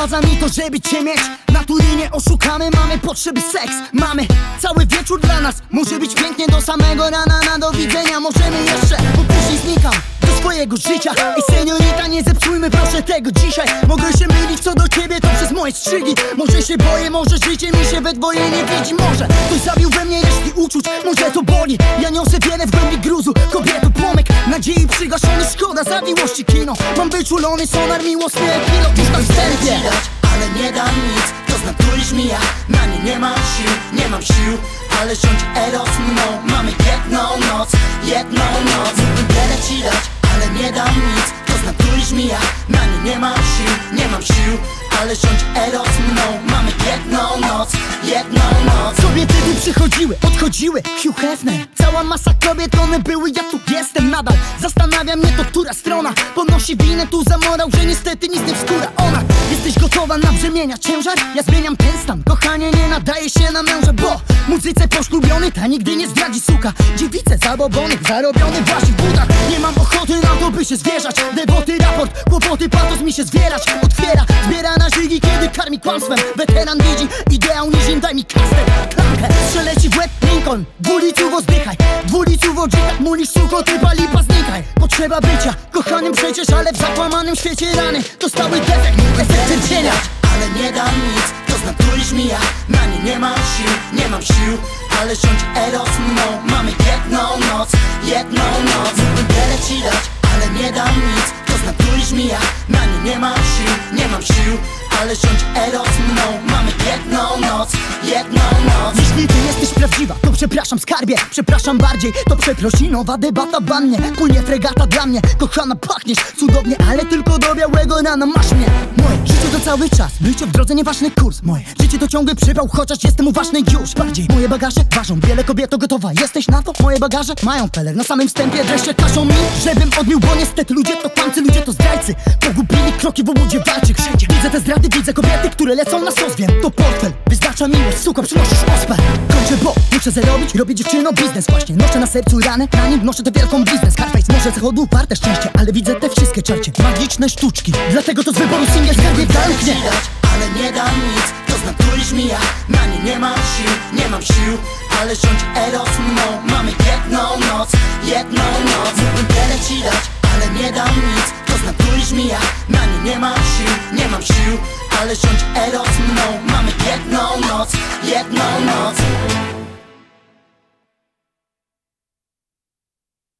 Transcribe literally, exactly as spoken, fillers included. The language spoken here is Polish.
przeszkadza mi to, żeby cię mieć. Natury nie oszukamy, mamy potrzeby seks. Mamy cały wieczór dla nas. Może być pięknie do samego rana, na do widzenia możemy jeszcze, bo później znikam do swojego życia. Ej seniorita, nie zepsujmy proszę tego dzisiaj. Mogę się mylić co do ciebie, to przez moje strzygi. Może się boję, może życie mi się we dwoje nie widzi. Może ktoś zabił we mnie resztki uczuć, może to boli. Ja niosę wiele w głębi gruzu, kobieto płomyk nadziei przygaszony, szkoda zawiłości kino. Mam wyczulony sonar, miłosny epilog już na wstępie. Ale nie dam nic, to znam któryś mija. Na nie nie mam sił, nie mam sił. Ale rządź eros mną, mamy jedną noc, jedną noc. Mógłbym wiele ci dać, ale nie dam nic, to znam któryś mija. Na nie nie mam sił, nie mam sił. Ale rządź eros mną, mamy jedną noc, jedną noc. Kobiety tu przychodziły, odchodziły, Hugh Hefner. Cała masa kobiet, one były, ja tu jestem nadal. Zastanawia mnie to, która strona ponosi winę tu za morał, że niestety nic nie wskóra ona. Jesteś gotowa na brzemienia ciężar? Ja zmieniam ten stan, kochanie nie nadaje się na męża, bo muzyce poślubiony ta nigdy nie zdradzi suka. Dziewice zabobonych, zarobiony w waszych butach. Nie mam ochoty na to, by się zwierzać. Dewoty, raport, kłopoty, patos mi się zwierać. Otwiera, zbiera na żygi, kiedy karmi kłamstwem. Weteran widzi ideał niż im, daj mi kastet, klamkę. Strzelę ci w łeb Lincoln, dwulicowo zdychaj. Dwulicowo dżihad, mulisz suko, typa lipa znikaj. Potrzeba bycia kochanym przecież, ale w zakłamanym świecie rany to stały defekt, efekt cierpienia. Ale nie dam nic, to znam któryś mija. Na nie nie mam sił, nie mam sił. Ale rządź eros mną, mamy jedną noc, jedną noc. Mógłbym wiele ci dać, ale nie dam nic, to znam któryś mija. Na nie nie mam sił, nie mam sił. Ale rządź eros mną, mamy jedną noc, jedną noc. Jeśli ty jesteś prawdziwa, to przepraszam skarbie. Przepraszam bardziej, to przeprosinowa debata bannie. Płynie fregata dla mnie, kochana pachniesz cudownie, ale tylko do białego rana masz mnie. Moje życie to cały czas, bycie w drodze nieważny kurs. Moje życie to ciągły przypał, chociaż jestem uważny już bardziej. Moje bagaże ważą wiele, kobieto gotowa jesteś na to? Moje bagaże mają peler, na samym wstępie dreszcze każą mi, żebym odbił, bo niestety ludzie to kłamcy, ludzie to zdrajcy. Pogubili kroki w obłudzie walczy wszędzie. Widzę te zdrady, widzę kobiety, które lecą na sos. Wiem, to portfel wyznacza miłość, suko, przynosisz ospę. Kończę, bo muszę zarobić, robię dziewczyno biznes. Właśnie noszę na sercu rany, na nim noszę tę wielką biznes. Scarface może zachodu warte szczęście, ale widzę te wszystkie czarcie, magiczne sztuczki. Dlatego to z wyboru singiel skarbie dalknie. Ale nie dam nic, to znam któryś mija. Na nie nie mam sił, nie mam sił. Ale rządź eros mną, mamy jedną noc, jedną noc. Mógłbym wiele ci dać, ale nie dam nic, to znam któryś mija. Na nie nie mam sił, nie mam sił. Ale rządź eros mną, mamy jedną noc, jedną noc.